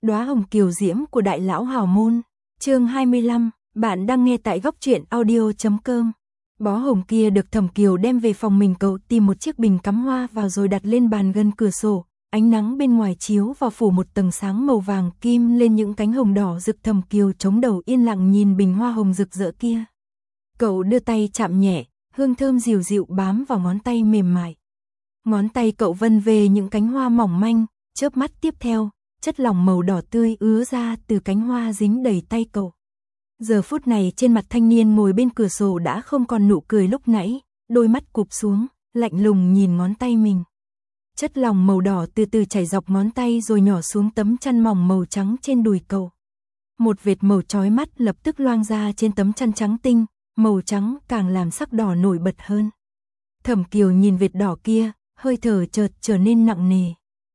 Đóa hồng kiều diễm của đại lão hào môn. Chương 25, bạn đang nghe tại góc truyện audio.com. Bó hồng kia được Thẩm Kiều đem về phòng mình, cậu tìm một chiếc bình cắm hoa vào rồi đặt lên bàn gần cửa sổ. Ánh nắng bên ngoài chiếu vào phủ một tầng sáng màu vàng kim lên những cánh hồng đỏ rực. Thẩm Kiều chống đầu yên lặng nhìn bình hoa hồng rực rỡ kia. Cậu đưa tay chạm nhẹ, hương thơm dịu dịu bám vào ngón tay mềm mại. Ngón tay cậu vân về những cánh hoa mỏng manh, chớp mắt tiếp theo, chất lỏng màu đỏ tươi ứa ra từ cánh hoa dính đầy tay cậu. Giờ phút này trên mặt thanh niên ngồi bên cửa sổ đã không còn nụ cười lúc nãy, đôi mắt cụp xuống, lạnh lùng nhìn ngón tay mình. Chất lỏng màu đỏ từ từ chảy dọc ngón tay rồi nhỏ xuống tấm chăn mỏng màu trắng trên đùi cậu. Một vệt màu chói mắt lập tức loang ra trên tấm chăn trắng tinh, màu trắng càng làm sắc đỏ nổi bật hơn. Thẩm Kiều nhìn vệt đỏ kia, hơi thở chợt trở nên nặng nề.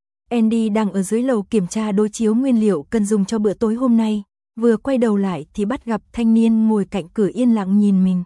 Andy đang ở dưới lầu kiểm tra đối chiếu nguyên liệu cần dùng cho bữa tối hôm nay, vừa quay đầu lại thì bắt gặp thanh niên ngồi cạnh cửa yên lặng nhìn mình.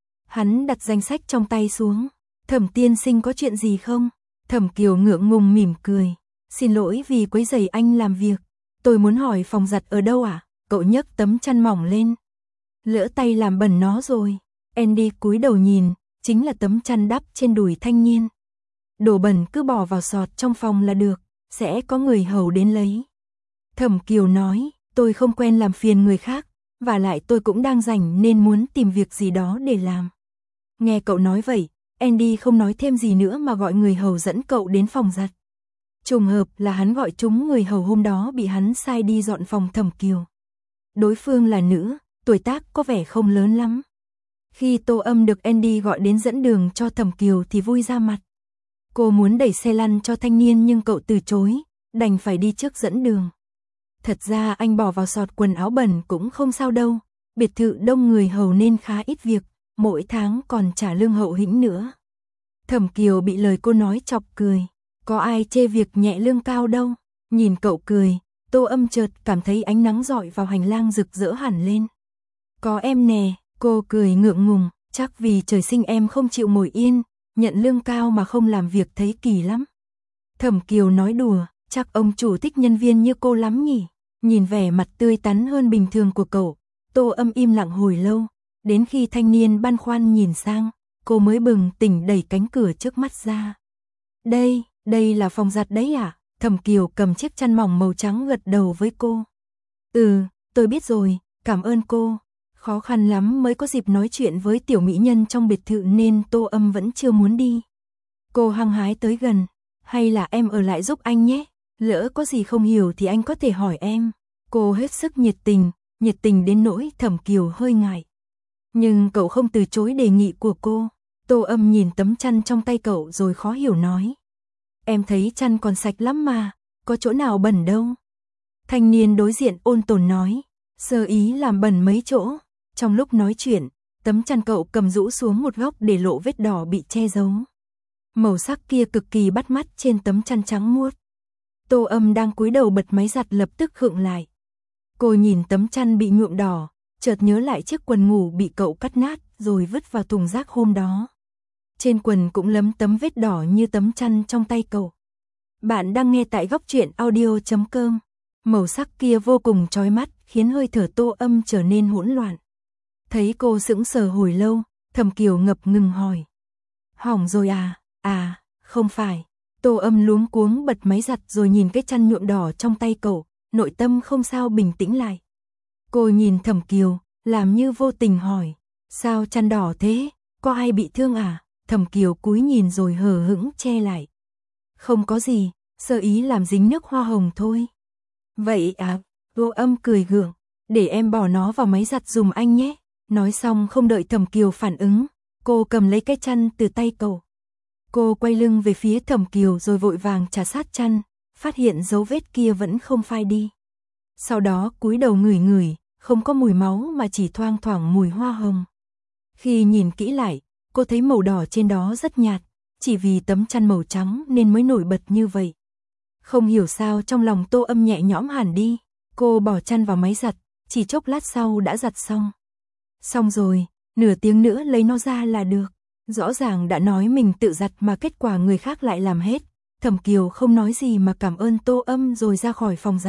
Hắn đặt danh sách trong tay xuống. Thẩm tiên sinh có chuyện gì không? Thẩm Kiều ngượng ngùng mỉm cười. Xin lỗi vì quấy rầy anh làm việc. Tôi muốn hỏi phòng giặt ở đâu ạ? Cậu nhấc tấm chăn mỏng lên. Lỡ tay làm bẩn nó rồi. Andy cúi đầu nhìn, chính là tấm chăn đắp trên đùi thanh niên. Đồ bẩn cứ bỏ vào sọt trong phòng là được, sẽ có người hầu đến lấy. Thẩm Kiều nói, tôi không quen làm phiền người khác, và lại tôi cũng đang rảnh nên muốn tìm việc gì đó để làm. Nghe cậu nói vậy, Andy không nói thêm gì nữa mà gọi người hầu dẫn cậu đến phòng giặt. Trùng hợp là hắn gọi trúng người hầu hôm đó bị hắn sai đi dọn phòng Thẩm Kiều. Đối phương là nữ, tuổi tác có vẻ không lớn lắm. Khi Tô Âm được Andy gọi đến dẫn đường cho Thẩm Kiều thì vui ra mặt. Cô muốn đẩy xe lăn cho thanh niên nhưng cậu từ chối, đành phải đi trước dẫn đường. Thật ra anh bỏ vào sọt quần áo bẩn cũng không sao đâu, biệt thự đông người hầu nên khá ít việc, mỗi tháng còn trả lương hậu hĩnh nữa. Thẩm Kiều bị lời cô nói chọc cười, có ai chê việc nhẹ lương cao đâu. Nhìn cậu cười, Tô Âm chợt cảm thấy ánh nắng rọi vào hành lang rực rỡ hẳn lên. Có em nè, cô cười ngượng ngùng, chắc vì trời sinh em không chịu ngồi yên, nhận lương cao mà không làm việc thấy kỳ lắm. Thẩm Kiều nói đùa, chắc ông chủ thích nhân viên như cô lắm nhỉ. Nhìn vẻ mặt tươi tắn hơn bình thường của cậu, Tô Âm im lặng hồi lâu, đến khi thanh niên băn khoăn nhìn sang, cô mới bừng tỉnh đẩy cánh cửa trước mắt ra. Đây là phòng giặt đấy à? Thẩm Kiều cầm chiếc chăn mỏng màu trắng gật đầu với cô. Ừ, tôi biết rồi, cảm ơn cô. Khó khăn lắm mới có dịp nói chuyện với tiểu mỹ nhân trong biệt thự nên Tô Âm vẫn chưa muốn đi. Cô hăng hái tới gần, hay là em ở lại giúp anh nhé, lỡ có gì không hiểu thì anh có thể hỏi em. Cô hết sức nhiệt tình đến nỗi Thẩm Kiều hơi ngại. Nhưng cậu không từ chối đề nghị của cô. Tô Âm nhìn tấm chăn trong tay cậu rồi khó hiểu nói. Em thấy chăn còn sạch lắm mà, có chỗ nào bẩn đâu. Thanh niên đối diện ôn tồn nói, sơ ý làm bẩn mấy chỗ. Trong lúc nói chuyện, tấm chăn cậu cầm rũ xuống một góc để lộ vết đỏ bị che giấu. Màu sắc kia cực kỳ bắt mắt trên tấm chăn trắng muốt. Tô Âm đang cúi đầu bật máy giặt lập tức khựng lại. Cô nhìn tấm chăn bị nhuộm đỏ, chợt nhớ lại chiếc quần ngủ bị cậu cắt nát rồi vứt vào thùng rác hôm đó. Trên quần cũng lấm tấm vết đỏ như tấm chăn trong tay cậu. Bạn đang nghe tại góc truyện audio.com. Màu sắc kia vô cùng chói mắt khiến hơi thở Tô Âm trở nên hỗn loạn. Thấy cô sững sờ hồi lâu, Thẩm Kiều ngập ngừng hỏi. Hỏng rồi à? À, không phải. Tô Âm luống cuống bật máy giặt rồi nhìn cái chăn nhuộm đỏ trong tay cậu, nội tâm không sao bình tĩnh lại. Cô nhìn Thẩm Kiều, làm như vô tình hỏi. Sao chăn đỏ thế? Có ai bị thương à? Thẩm Kiều cúi nhìn rồi hờ hững che lại. Không có gì, sơ ý làm dính nước hoa hồng thôi. Vậy à? Tô Âm cười gượng. Để em bỏ nó vào máy giặt dùm anh nhé. Nói xong không đợi Thẩm Kiều phản ứng, cô cầm lấy cái chăn từ tay cậu. Cô quay lưng về phía Thẩm Kiều rồi vội vàng trà sát chăn, phát hiện dấu vết kia vẫn không phai đi. Sau đó cúi đầu ngửi, không có mùi máu mà chỉ thoang thoảng mùi hoa hồng. Khi nhìn kỹ lại, cô thấy màu đỏ trên đó rất nhạt, chỉ vì tấm chăn màu trắng nên mới nổi bật như vậy. Không hiểu sao trong lòng Tô Âm nhẹ nhõm hẳn đi, cô bỏ chăn vào máy giặt, chỉ chốc lát sau đã giặt xong. Xong rồi, nửa tiếng nữa lấy nó ra là được. Rõ ràng đã nói mình tự giặt mà kết quả người khác lại làm hết. Thẩm Kiều không nói gì mà cảm ơn Tô Âm rồi ra khỏi phòng giặt.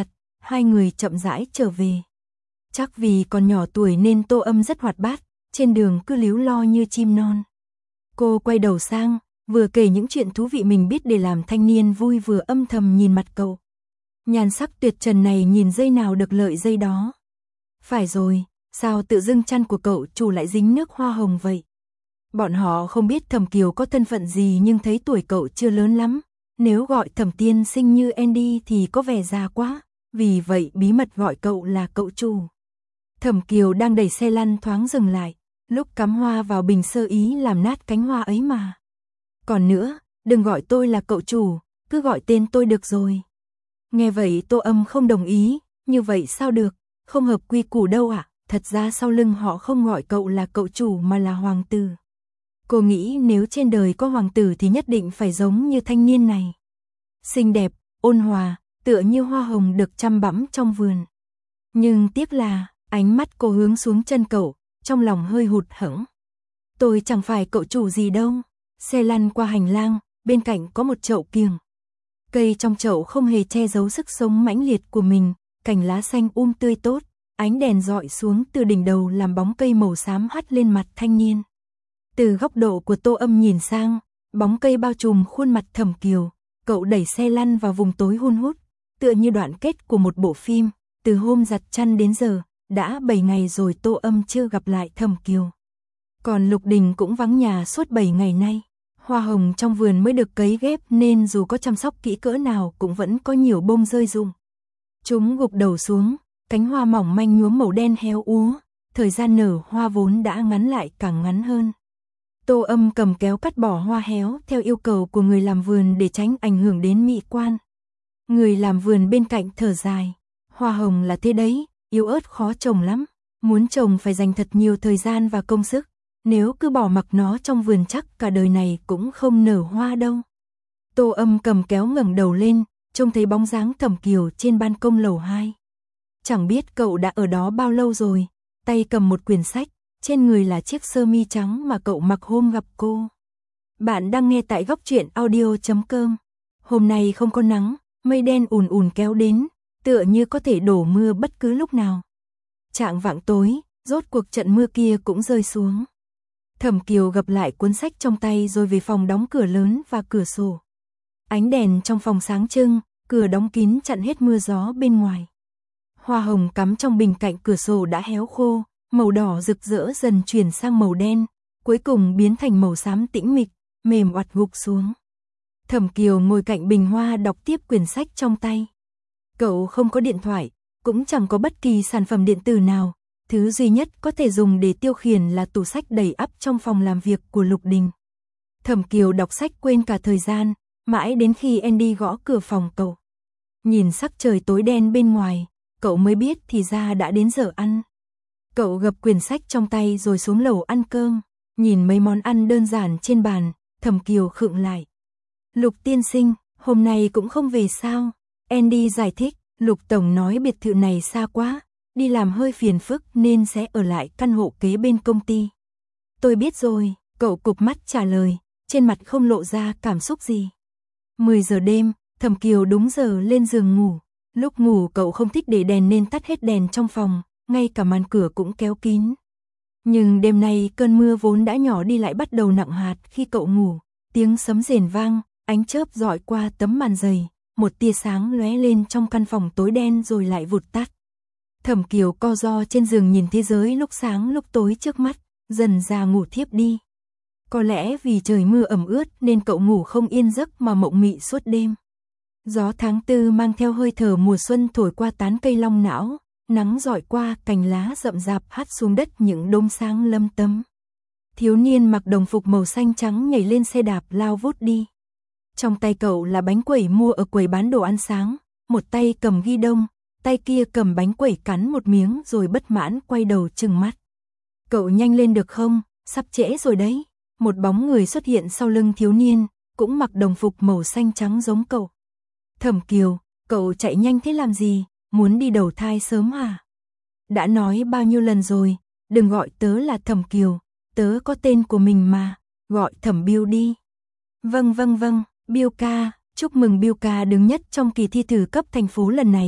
hai người chậm rãi trở về. Chắc vì còn nhỏ tuổi nên Tô Âm rất hoạt bát, trên đường cứ líu lo như chim non. Cô quay đầu sang, vừa kể những chuyện thú vị mình biết để làm thanh niên vui vừa âm thầm nhìn mặt cậu. Nhan sắc tuyệt trần này nhìn giây nào được lợi giây đó. Phải rồi, sao tự dưng chăn của cậu chủ lại dính nước hoa hồng vậy? Bọn họ không biết Thẩm Kiều có thân phận gì nhưng thấy tuổi cậu chưa lớn lắm. Nếu gọi Thẩm tiên sinh như Andy thì có vẻ già quá, vì vậy bí mật gọi cậu là cậu chủ. Thẩm Kiều đang đẩy xe lăn thoáng dừng lại, lúc cắm hoa vào bình sơ ý làm nát cánh hoa ấy mà. Còn nữa, đừng gọi tôi là cậu chủ, cứ gọi tên tôi được rồi. Nghe vậy Tô Âm không đồng ý, như vậy sao được, không hợp quy củ đâu ạ. Thật ra sau lưng họ không gọi cậu là cậu chủ mà là hoàng tử. Cô nghĩ nếu trên đời có hoàng tử thì nhất định phải giống như thanh niên này. Xinh đẹp, ôn hòa, tựa như hoa hồng được chăm bẵm trong vườn. Nhưng tiếc là, ánh mắt cô hướng xuống chân cậu, trong lòng hơi hụt hẫng. Tôi chẳng phải cậu chủ gì đâu. Xe lăn qua hành lang, bên cạnh có một chậu kiểng. Cây trong chậu không hề che giấu sức sống mãnh liệt của mình, cành lá xanh tươi tốt, ánh đèn dọi xuống từ đỉnh đầu làm bóng cây màu xám hắt lên mặt thanh niên. Từ góc độ của Tô Âm nhìn sang, bóng cây bao trùm khuôn mặt Thẩm Kiều, cậu đẩy xe lăn vào vùng tối hun hút, tựa như đoạn kết của một bộ phim, từ hôm giặt chăn đến giờ, đã 7 ngày rồi Tô Âm chưa gặp lại Thẩm Kiều. Còn Lục Đình cũng vắng nhà suốt 7 ngày nay. Hoa hồng trong vườn mới được cấy ghép nên dù có chăm sóc kỹ cỡ nào cũng vẫn có nhiều bông rơi rụng. Chúng gục đầu xuống, cánh hoa mỏng manh nhuốm màu đen héo úa, thời gian nở hoa vốn đã ngắn lại càng ngắn hơn. Tô Âm cầm kéo cắt bỏ hoa héo theo yêu cầu của người làm vườn để tránh ảnh hưởng đến mỹ quan. Người làm vườn bên cạnh thở dài, hoa hồng là thế đấy, yếu ớt khó trồng lắm, muốn trồng phải dành thật nhiều thời gian và công sức. Nếu cứ bỏ mặc nó trong vườn chắc cả đời này cũng không nở hoa đâu. Tô Âm cầm kéo ngẩng đầu lên, trông thấy bóng dáng Thẩm Kiều trên ban công lầu 2. Chẳng biết cậu đã ở đó bao lâu rồi, tay cầm một quyển sách, trên người là chiếc sơ mi trắng mà cậu mặc hôm gặp cô. Bạn đang nghe tại góc truyện audio.com. Hôm nay không có nắng, mây đen ùn ùn kéo đến, tựa như có thể đổ mưa bất cứ lúc nào. Chạng vạng tối, rốt cuộc trận mưa kia cũng rơi xuống. Thẩm Kiều gập lại cuốn sách trong tay rồi về phòng đóng cửa lớn và cửa sổ. Ánh đèn trong phòng sáng trưng, cửa đóng kín chặn hết mưa gió bên ngoài. Hoa hồng cắm trong bình cạnh cửa sổ đã héo khô, màu đỏ rực rỡ dần chuyển sang màu đen, cuối cùng biến thành màu xám tĩnh mịch, mềm oặt gục xuống. Thẩm Kiều ngồi cạnh bình hoa đọc tiếp quyển sách trong tay. Cậu không có điện thoại, cũng chẳng có bất kỳ sản phẩm điện tử nào. Thứ duy nhất có thể dùng để tiêu khiển là tủ sách đầy ắp trong phòng làm việc của Lục Đình. Thẩm Kiều đọc sách quên cả thời gian, mãi đến khi Andy gõ cửa phòng cậu. Nhìn sắc trời tối đen bên ngoài, cậu mới biết thì ra đã đến giờ ăn. Cậu gập quyển sách trong tay rồi xuống lầu ăn cơm, nhìn mấy món ăn đơn giản trên bàn, Thẩm Kiều khựng lại. Lục tiên sinh, hôm nay cũng không về sao? Andy giải thích, Lục tổng nói biệt thự này xa quá. Đi làm hơi phiền phức nên sẽ ở lại căn hộ kế bên công ty. Tôi biết rồi, cậu cụp mắt trả lời, trên mặt không lộ ra cảm xúc gì. 10 giờ đêm, Thẩm Kiều đúng giờ lên giường ngủ. Lúc ngủ cậu không thích để đèn nên tắt hết đèn trong phòng, ngay cả màn cửa cũng kéo kín. Nhưng đêm nay cơn mưa vốn đã nhỏ đi lại bắt đầu nặng hạt khi cậu ngủ. Tiếng sấm rền vang, ánh chớp dọi qua tấm màn dày, một tia sáng lóe lên trong căn phòng tối đen rồi lại vụt tắt. Thẩm Kiều co ro trên giường nhìn thế giới lúc sáng lúc tối trước mắt, dần ra ngủ thiếp đi. Có lẽ vì trời mưa ẩm ướt nên cậu ngủ không yên giấc mà mộng mị suốt đêm. Gió tháng 4 mang theo hơi thở mùa xuân thổi qua tán cây long não, nắng rọi qua cành lá rậm rạp hắt xuống đất những đốm sáng lấm tấm. Thiếu niên mặc đồng phục màu xanh trắng nhảy lên xe đạp lao vút đi. Trong tay cậu là bánh quẩy mua ở quầy bán đồ ăn sáng, một tay cầm ghi đông, tay kia cầm bánh quẩy cắn một miếng rồi bất mãn quay đầu trừng mắt. Cậu nhanh lên được không, sắp trễ rồi đấy. Một bóng người xuất hiện sau lưng thiếu niên, cũng mặc đồng phục màu xanh trắng giống cậu. Thẩm Kiều, cậu chạy nhanh thế làm gì, muốn đi đầu thai sớm à? Đã nói bao nhiêu lần rồi, đừng gọi tớ là Thẩm Kiều, tớ có tên của mình mà, gọi Thẩm Biêu đi. Vâng, Biêu ca, chúc mừng Biêu ca đứng nhất trong kỳ thi thử cấp thành phố lần này.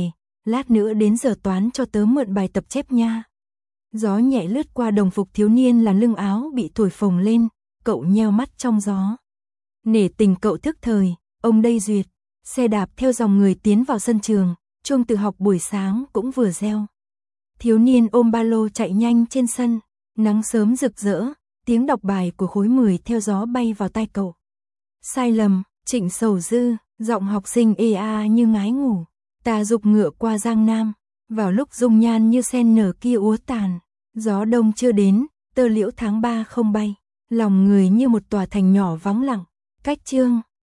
lát nữa đến giờ toán cho tớ mượn bài tập chép nha. Gió nhẹ lướt qua đồng phục thiếu niên, làn lưng áo bị thổi phồng lên, cậu nheo mắt trong gió. Nể tình cậu thức thời, ông đây duyệt. Xe đạp theo dòng người tiến vào sân trường, chuông tự học buổi sáng cũng vừa reo. Thiếu niên ôm ba lô chạy nhanh trên sân, nắng sớm rực rỡ, tiếng đọc bài của khối 10 theo gió bay vào tai cậu. Sai lầm, Trịnh Sầu Dư, giọng học sinh ê a như ngái ngủ. Ta dục ngựa qua Giang Nam, vào lúc dung nhan như sen nở kia úa tàn. Gió đông chưa đến, tơ liễu tháng 3 không bay, lòng người như một tòa thành nhỏ vắng lặng. Cách chương